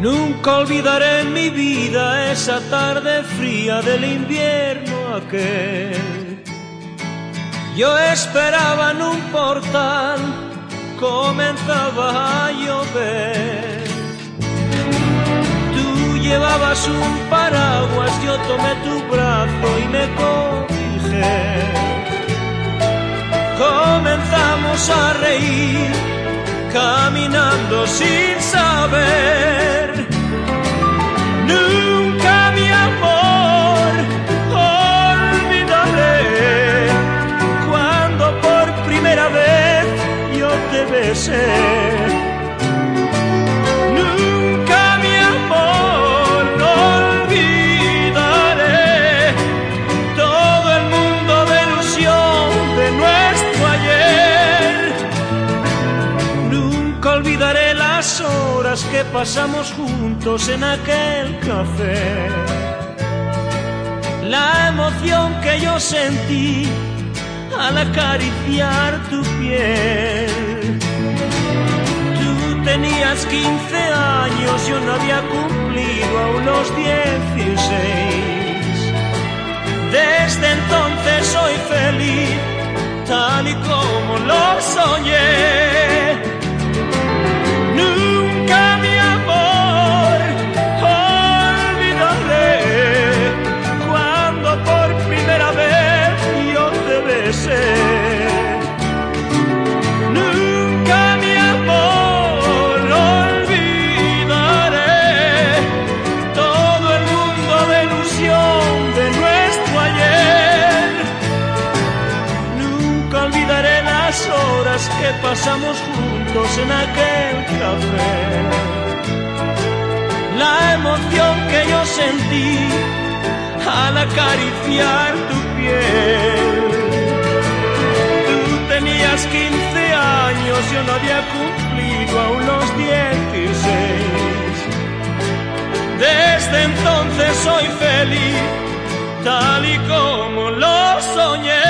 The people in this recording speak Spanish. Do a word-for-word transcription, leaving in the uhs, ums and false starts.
Nunca olvidaré en mi vida esa tarde fría del invierno aquel. Yo esperaba en un portal, comenzaba a llover. Tú llevabas un paraguas, yo tomé tu brazo y me cobijé. Comenzamos a reír, caminando sin saber. Nunca, mi amor, olvidaré cuando por primera vez yo te besé. Nunca, mi amor, olvidaré todo el mundo de ilusión de nuestro ayer. Nunca olvidaré las horas que pasamos juntos en aquel café. La emoción que yo sentí al acariciar tu piel. Tú tenías quince años, yo no había cumplido aún los dieciséis. Desde entonces soy feliz, tal y como lo soñé. Nunca, mi amor, olvidaré cuando por primera vez yo te besé. Nunca, mi amor, olvidaré todo el mundo de ilusión de nuestro ayer. Nunca olvidaré las horas que pasamos juntos en aquel café. La emoción que yo sentí al acariciar tu piel. Tú tenías quince años, yo no había cumplido aún los dieciséis. Desde entonces soy feliz, tal y como lo soñé.